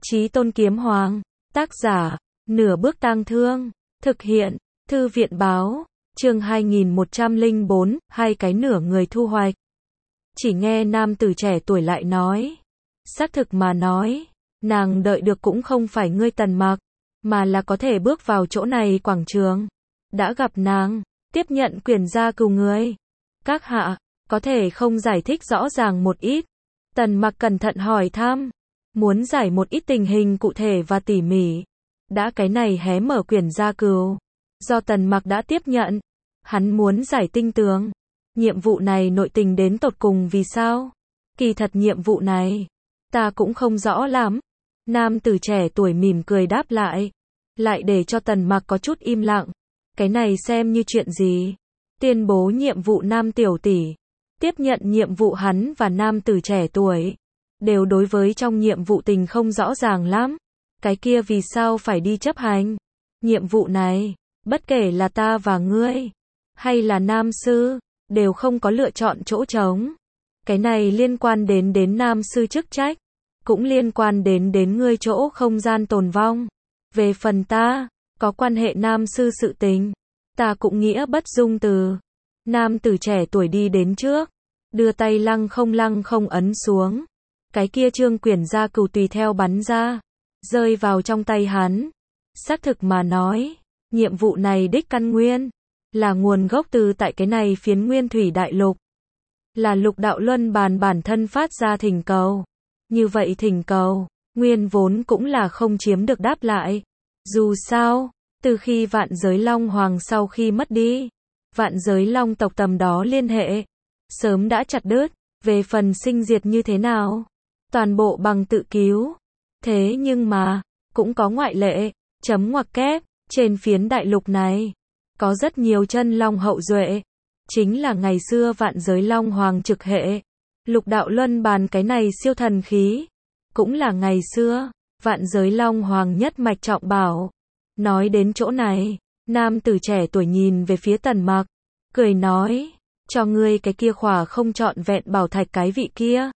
Chí Tôn Kiếm Hoàng, tác giả, Nửa Bước Tang Thương, thực hiện, Thư viện báo, chương 2104, hai cái nửa người thu hoạch. Chỉ nghe nam tử trẻ tuổi lại nói, xác thực mà nói, nàng đợi được cũng không phải ngươi Tần Mặc, mà là có thể bước vào chỗ này quảng trường. Đã gặp nàng, tiếp nhận quyền gia cừu người. Các hạ, có thể không giải thích rõ ràng một ít. Tần Mặc cẩn thận hỏi thăm, muốn giải một ít tình hình cụ thể và tỉ mỉ. Đã cái này hé mở quyền gia cừu, do Tần Mặc đã tiếp nhận, hắn muốn giải tinh tường. Nhiệm vụ này nội tình đến tột cùng vì sao? Kỳ thật nhiệm vụ này, ta cũng không rõ lắm. Nam tử trẻ tuổi mỉm cười đáp lại để cho Tần Mặc có chút im lặng. Cái này xem như chuyện gì? Tuyên bố nhiệm vụ nam tiểu tỷ. Tiếp nhận nhiệm vụ hắn và nam tử trẻ tuổi đều đối với trong nhiệm vụ tình không rõ ràng lắm. Cái kia vì sao phải đi chấp hành? Nhiệm vụ này, bất kể là ta và ngươi, hay là nam sư, đều không có lựa chọn chỗ trống. Cái này liên quan đến nam sư chức trách, cũng liên quan đến ngươi chỗ không gian tồn vong. Về phần ta, có quan hệ nam sư sự tình, ta cũng nghĩa bất dung từ. Nam tử trẻ tuổi đi đến trước, đưa tay lăng không ấn xuống. Cái kia trương quyển gia cừu tùy theo bắn ra, rơi vào trong tay hắn. Xác thực mà nói, nhiệm vụ này đích căn nguyên, là nguồn gốc từ tại cái này phiến nguyên thủy đại lục. Là lục đạo luân bàn bản thân phát ra thỉnh cầu. Như vậy thỉnh cầu, nguyên vốn cũng là không chiếm được đáp lại. Dù sao, từ khi vạn giới Long Hoàng sau khi mất đi, vạn giới Long tộc tầm đó liên hệ, sớm đã chặt đứt. Về phần sinh diệt như thế nào, toàn bộ bằng tự cứu. Thế nhưng mà, cũng có ngoại lệ, chấm ngoặc kép, trên phiến đại lục này, có rất nhiều chân long hậu duệ. Chính là ngày xưa vạn giới Long Hoàng trực hệ, lục đạo luân bàn cái này siêu thần khí. Cũng là ngày xưa, vạn giới Long Hoàng nhất mạch trọng bảo. Nói đến chỗ này, nam tử trẻ tuổi nhìn về phía Tần Mặc, cười nói, cho ngươi cái kia khỏa không trọn vẹn bảo thạch cái vị kia.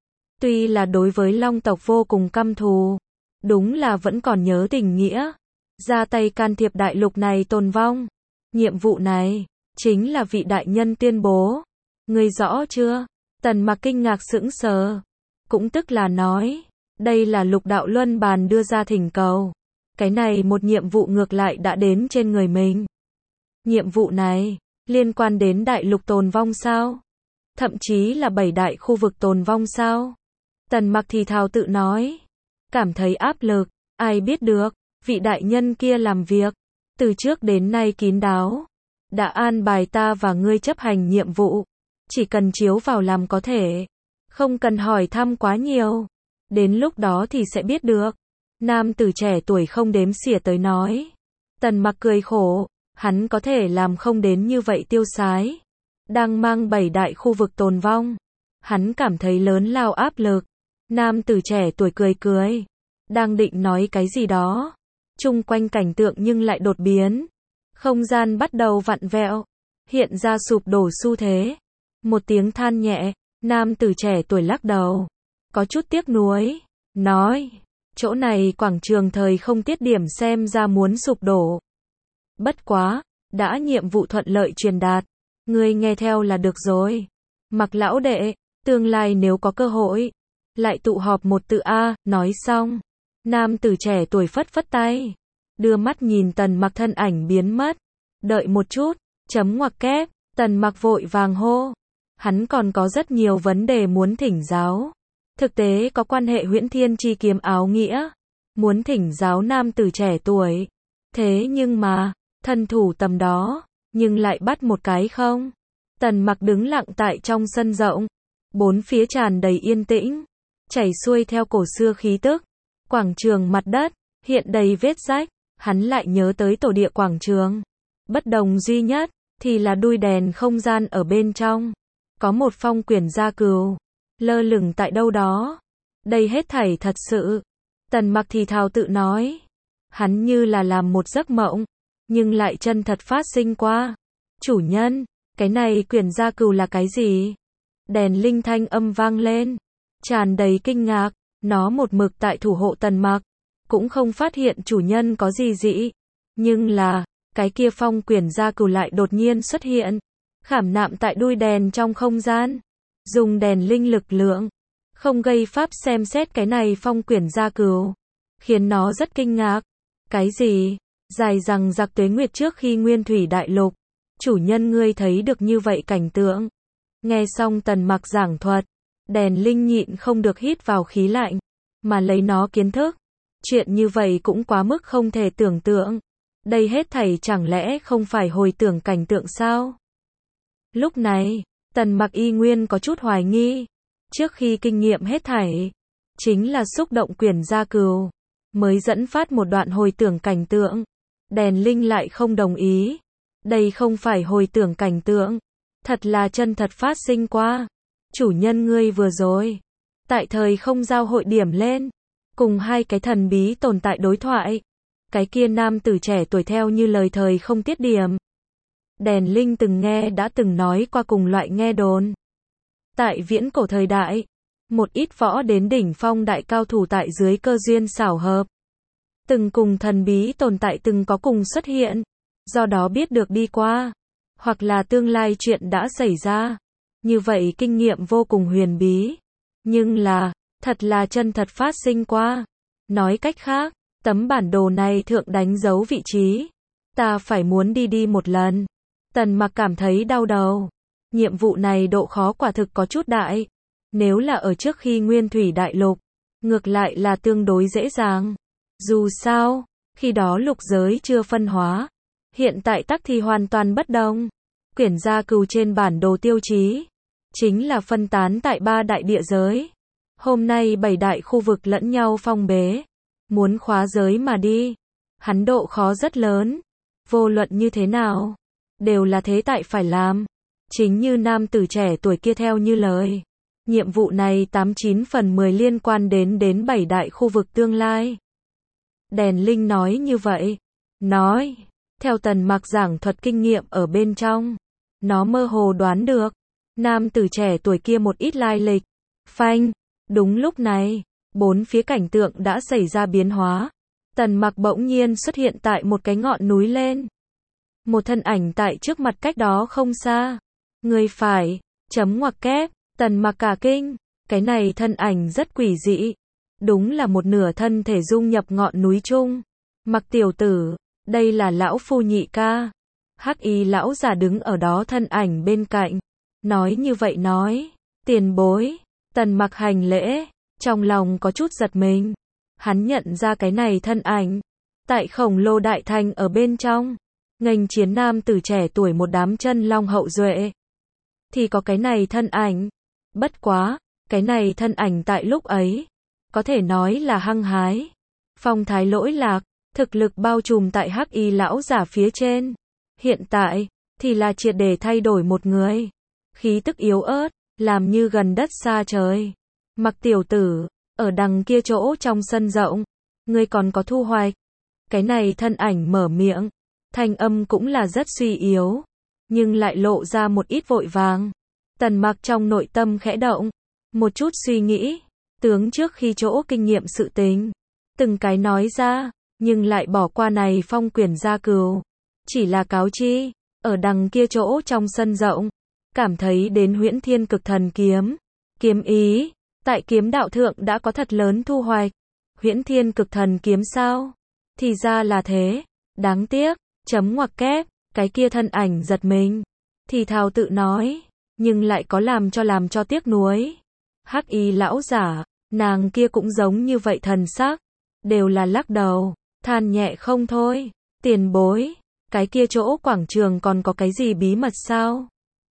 Tuy là đối với Long tộc vô cùng căm thù, đúng là vẫn còn nhớ tình nghĩa, ra tay can thiệp đại lục này tồn vong. Nhiệm vụ này, chính là vị đại nhân tuyên bố. Ngươi rõ chưa? Tần Mặc kinh ngạc sững sờ. Cũng tức là nói, đây là lục đạo luân bàn đưa ra thỉnh cầu. Cái này một nhiệm vụ ngược lại đã đến trên người mình. Nhiệm vụ này, liên quan đến đại lục tồn vong sao? Thậm chí là 7 đại khu vực tồn vong sao? Tần Mặc thì thào tự nói. Cảm thấy áp lực, ai biết được, vị đại nhân kia làm việc, từ trước đến nay kín đáo. Đã an bài ta và ngươi chấp hành nhiệm vụ. Chỉ cần chiếu vào làm có thể. Không cần hỏi thăm quá nhiều. Đến lúc đó thì sẽ biết được. Nam tử trẻ tuổi không đếm xỉa tới nói. Tần Mặc cười khổ. Hắn có thể làm không đến như vậy tiêu sái. Đang mang 7 đại khu vực tồn vong. Hắn cảm thấy lớn lao áp lực. Nam tử trẻ tuổi cười. Đang định nói cái gì đó. Chung quanh cảnh tượng nhưng lại đột biến. Không gian bắt đầu vặn vẹo. Hiện ra sụp đổ xu thế. Một tiếng than nhẹ. Nam tử trẻ tuổi lắc đầu. Có chút tiếc nuối. Nói. Chỗ này quảng trường thời không tiết điểm xem ra muốn sụp đổ. Bất quá. Đã nhiệm vụ thuận lợi truyền đạt. Ngươi nghe theo là được rồi. Mặc lão đệ. Tương lai nếu có cơ hội. Lại tụ họp một tự A. Nói xong. Nam tử trẻ tuổi phất tay. Đưa mắt nhìn Tần Mặc thân ảnh biến mất. Đợi một chút. Chấm ngoặc kép. Tần Mặc vội vàng hô. Hắn còn có rất nhiều vấn đề muốn thỉnh giáo. Thực tế có quan hệ Huyễn Thiên Chi Kiếm áo nghĩa. Muốn thỉnh giáo nam tử trẻ tuổi. Thế nhưng mà, thân thủ tầm đó, nhưng lại bắt một cái không. Tần Mặc đứng lặng tại trong sân rộng. Bốn phía tràn đầy yên tĩnh. Chảy xuôi theo cổ xưa khí tức. Quảng trường mặt đất, hiện đầy vết rách. Hắn lại nhớ tới tổ địa quảng trường. Bất đồng duy nhất, thì là đuôi đèn không gian ở bên trong. Có một phong quyển gia cừu, lơ lửng tại đâu đó. Đây hết thảy thật sự. Tần Mặc thì thào tự nói. Hắn như là làm một giấc mộng, nhưng lại chân thật phát sinh qua. Chủ nhân, cái này quyển gia cừu là cái gì? Đèn linh thanh âm vang lên, tràn đầy kinh ngạc. Nó một mực tại thủ hộ Tần Mặc, cũng không phát hiện chủ nhân có gì dị. Nhưng là, cái kia Phong Quyển Gia Cừu lại đột nhiên xuất hiện, khảm nạm tại đuôi đèn trong không gian, dùng đèn linh lực lượng, không gây pháp xem xét cái này Phong Quyển Gia Cừu, khiến nó rất kinh ngạc. Cái gì? Dài rằng giặc tuế nguyệt trước khi Nguyên Thủy Đại Lục, chủ nhân ngươi thấy được như vậy cảnh tượng. Nghe xong Tần Mặc giảng thuật, đèn linh nhịn không được hít vào khí lạnh, mà lấy nó kiến thức. Chuyện như vậy cũng quá mức không thể tưởng tượng. Đây hết thảy chẳng lẽ không phải hồi tưởng cảnh tượng sao? Lúc này, Tần Mặc y nguyên có chút hoài nghi. Trước khi kinh nghiệm hết thảy, chính là xúc động Quyển Gia Cừu, mới dẫn phát một đoạn hồi tưởng cảnh tượng. Đèn linh lại không đồng ý. Đây không phải hồi tưởng cảnh tượng, thật là chân thật phát sinh qua. Chủ nhân ngươi vừa rồi, tại thời không giao hội điểm lên, cùng hai cái thần bí tồn tại đối thoại. Cái kia nam tử trẻ tuổi theo như lời thời không tiết điểm. Đèn linh từng nghe đã từng nói qua cùng loại nghe đồn. Tại viễn cổ thời đại, một ít võ đến đỉnh phong đại cao thủ tại dưới cơ duyên xảo hợp, từng cùng thần bí tồn tại từng có cùng xuất hiện, do đó biết được đi qua, hoặc là tương lai chuyện đã xảy ra. Như vậy kinh nghiệm vô cùng huyền bí, nhưng là, thật là chân thật phát sinh qua. Nói cách khác, tấm bản đồ này thượng đánh dấu vị trí. Ta phải muốn đi một lần. Tần Mặc cảm thấy đau đầu. Nhiệm vụ này độ khó quả thực có chút đại. Nếu là ở trước khi Nguyên Thủy Đại Lục, ngược lại là tương đối dễ dàng. Dù sao, khi đó lục giới chưa phân hóa. Hiện tại tắc thì hoàn toàn bất đồng. Quyển Gia Cừu trên bản đồ tiêu chí, chính là phân tán tại 3 đại địa giới. Hôm nay 7 đại khu vực lẫn nhau phong bế. Muốn khóa giới mà đi, hắn độ khó rất lớn. Vô luận như thế nào, đều là thế tại phải làm. Chính như nam tử trẻ tuổi kia theo như lời. Nhiệm vụ này 89 phần 10 liên quan đến 7 đại khu vực tương lai. Đèn linh nói như vậy. Nói, theo Tần Mặc giảng thuật kinh nghiệm ở bên trong, nó mơ hồ đoán được nam tử trẻ tuổi kia một ít lai lịch. Phanh, đúng lúc này, bốn phía cảnh tượng đã xảy ra biến hóa. Tần Mặc bỗng nhiên xuất hiện tại một cái ngọn núi lên. Một thân ảnh tại trước mặt cách đó không xa. Người phải, chấm ngoặc kép, Tần Mặc cả kinh. Cái này thân ảnh rất quỷ dị. Đúng là một nửa thân thể dung nhập ngọn núi chung. Mặc tiểu tử, đây là lão phu nhị ca. Hắc y lão già đứng ở đó thân ảnh bên cạnh. Nói như vậy nói, tiền bối. Tần Mặc hành lễ, trong lòng có chút giật mình. Hắn nhận ra cái này thân ảnh. Tại khổng lồ đại thành ở bên trong, nghênh chiến nam tử trẻ tuổi một đám chân long hậu duệ. Thì có cái này thân ảnh. Bất quá, cái này thân ảnh tại lúc ấy, có thể nói là hăng hái. Phong thái lỗi lạc, thực lực bao trùm tại hắc y lão giả phía trên. Hiện tại, thì là triệt để thay đổi một người. Khí tức yếu ớt, làm như gần đất xa trời. Mặc tiểu tử, ở đằng kia chỗ trong sân rộng, ngươi còn có thu hoạch. Cái này thân ảnh mở miệng, thanh âm cũng là rất suy yếu, nhưng lại lộ ra một ít vội vàng. Tần Mặc trong nội tâm khẽ động, một chút suy nghĩ, tướng trước khi chỗ kinh nghiệm sự tình, từng cái nói ra, nhưng lại bỏ qua này Phong Quyển Gia Cừu. Chỉ là cáo chi, ở đằng kia chỗ trong sân rộng, cảm thấy đến Huyễn Thiên Cực Thần Kiếm. Kiếm ý, tại kiếm đạo thượng đã có thật lớn thu hoạch. Huyễn Thiên Cực Thần Kiếm sao? Thì ra là thế. Đáng tiếc, chấm ngoặc kép, cái kia thân ảnh giật mình. Thì thào tự nói, nhưng lại có làm cho tiếc nuối. Hắc y lão giả, nàng kia cũng giống như vậy thần sắc. Đều là lắc đầu, than nhẹ không thôi. Tiền bối, cái kia chỗ quảng trường còn có cái gì bí mật sao?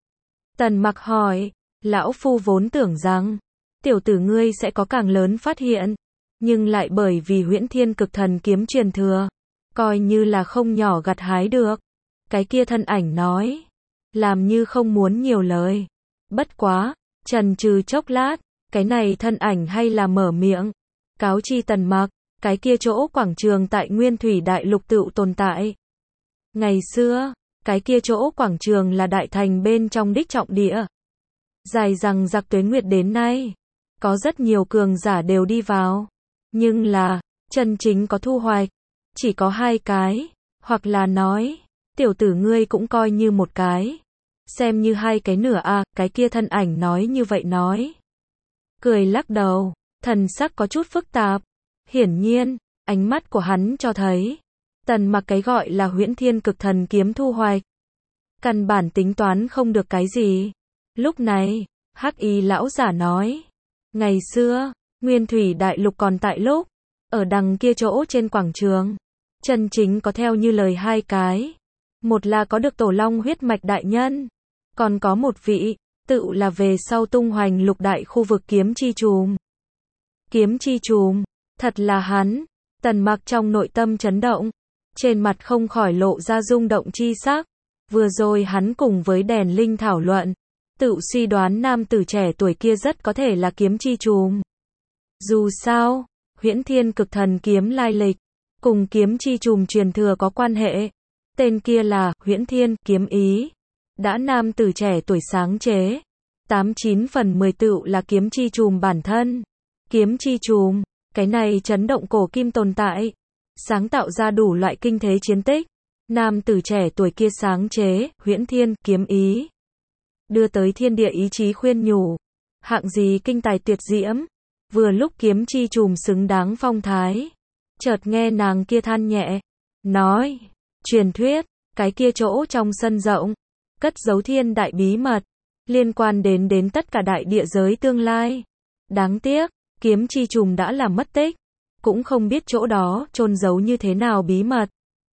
Tần Mặc hỏi, lão phu vốn tưởng rằng, tiểu tử ngươi sẽ có càng lớn phát hiện, nhưng lại bởi vì Huyễn Thiên Cực Thần Kiếm truyền thừa, coi như là không nhỏ gặt hái được. Cái kia thân ảnh nói, làm như không muốn nhiều lời. Bất quá, chần chừ chốc lát, cái này thân ảnh hay là mở miệng, cáo chi Tần Mặc, cái kia chỗ quảng trường tại Nguyên Thủy Đại Lục tựu tồn tại. Ngày xưa, cái kia chỗ quảng trường là đại thành bên trong đích trọng địa. Dài rằng giặc tuế nguyệt đến nay, có rất nhiều cường giả đều đi vào. Nhưng là, chân chính có thu hoạch, chỉ có 2 cái, hoặc là nói, tiểu tử ngươi cũng coi như một cái. Xem như 2 cái nửa à, cái kia thân ảnh nói như vậy nói. Cười lắc đầu, thần sắc có chút phức tạp. Hiển nhiên, ánh mắt của hắn cho thấy, Tần Mặc cái gọi là Huyễn Thiên Cực Thần Kiếm thu hoạch, căn bản tính toán không được cái gì. Lúc này, Hắc Y lão giả nói, ngày xưa, Nguyên Thủy Đại Lục còn tại lúc, ở đằng kia chỗ trên quảng trường, chân chính có theo như lời 2 cái. Một là có được Tổ Long huyết mạch đại nhân, còn có một vị, tự là về sau tung hoành lục đại khu vực kiếm chi trùm. Kiếm chi trùm, thật là hắn. Tần Mặc trong nội tâm chấn động, trên mặt không khỏi lộ ra rung động chi sắc. Vừa rồi hắn cùng với Đèn Linh thảo luận, tự suy đoán nam tử trẻ tuổi kia rất có thể là kiếm chi trùm. Dù sao, Huyễn Thiên Cực Thần Kiếm lai lịch, cùng kiếm chi trùm truyền thừa có quan hệ. Tên kia là Huyễn Thiên Kiếm Ý. Đã nam tử trẻ tuổi sáng chế, 89 phần 10 tựu là kiếm chi trùm bản thân. Kiếm chi trùm, cái này chấn động cổ kim tồn tại, sáng tạo ra đủ loại kinh thế chiến tích. Nam tử trẻ tuổi kia sáng chế, Huyễn Thiên Kiếm Ý, đưa tới thiên địa ý chí khuyên nhủ, hạng gì kinh tài tuyệt diễm. Vừa lúc kiếm chi trùm xứng đáng phong thái, chợt nghe nàng kia than nhẹ, nói, truyền thuyết, cái kia chỗ trong sân rộng, cất giấu thiên đại bí mật, liên quan đến tất cả đại địa giới tương lai. Đáng tiếc, kiếm chi trùm đã làm mất tích, cũng không biết chỗ đó chôn giấu như thế nào bí mật.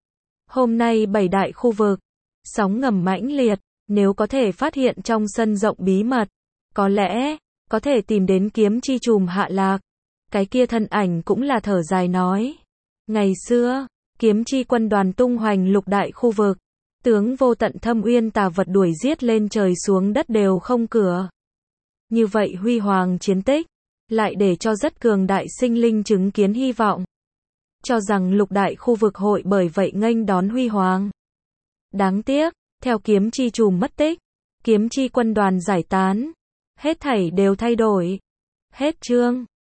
Hôm nay 7 đại khu vực, sóng ngầm mãnh liệt, nếu có thể phát hiện trong sân rộng bí mật, có lẽ có thể tìm đến kiếm chi trùm hạ lạc. Cái kia thân ảnh cũng là thở dài nói, ngày xưa, kiếm chi quân đoàn tung hoành lục đại khu vực, tướng vô tận thâm uyên tà vật đuổi giết lên trời xuống đất đều không cửa. Như vậy huy hoàng chiến tích, lại để cho rất cường đại sinh linh chứng kiến hy vọng, cho rằng lục đại khu vực hội bởi vậy nghênh đón huy hoàng. Đáng tiếc, theo kiếm chi trùm mất tích, kiếm chi quân đoàn giải tán, hết thảy đều thay đổi. Hết chương.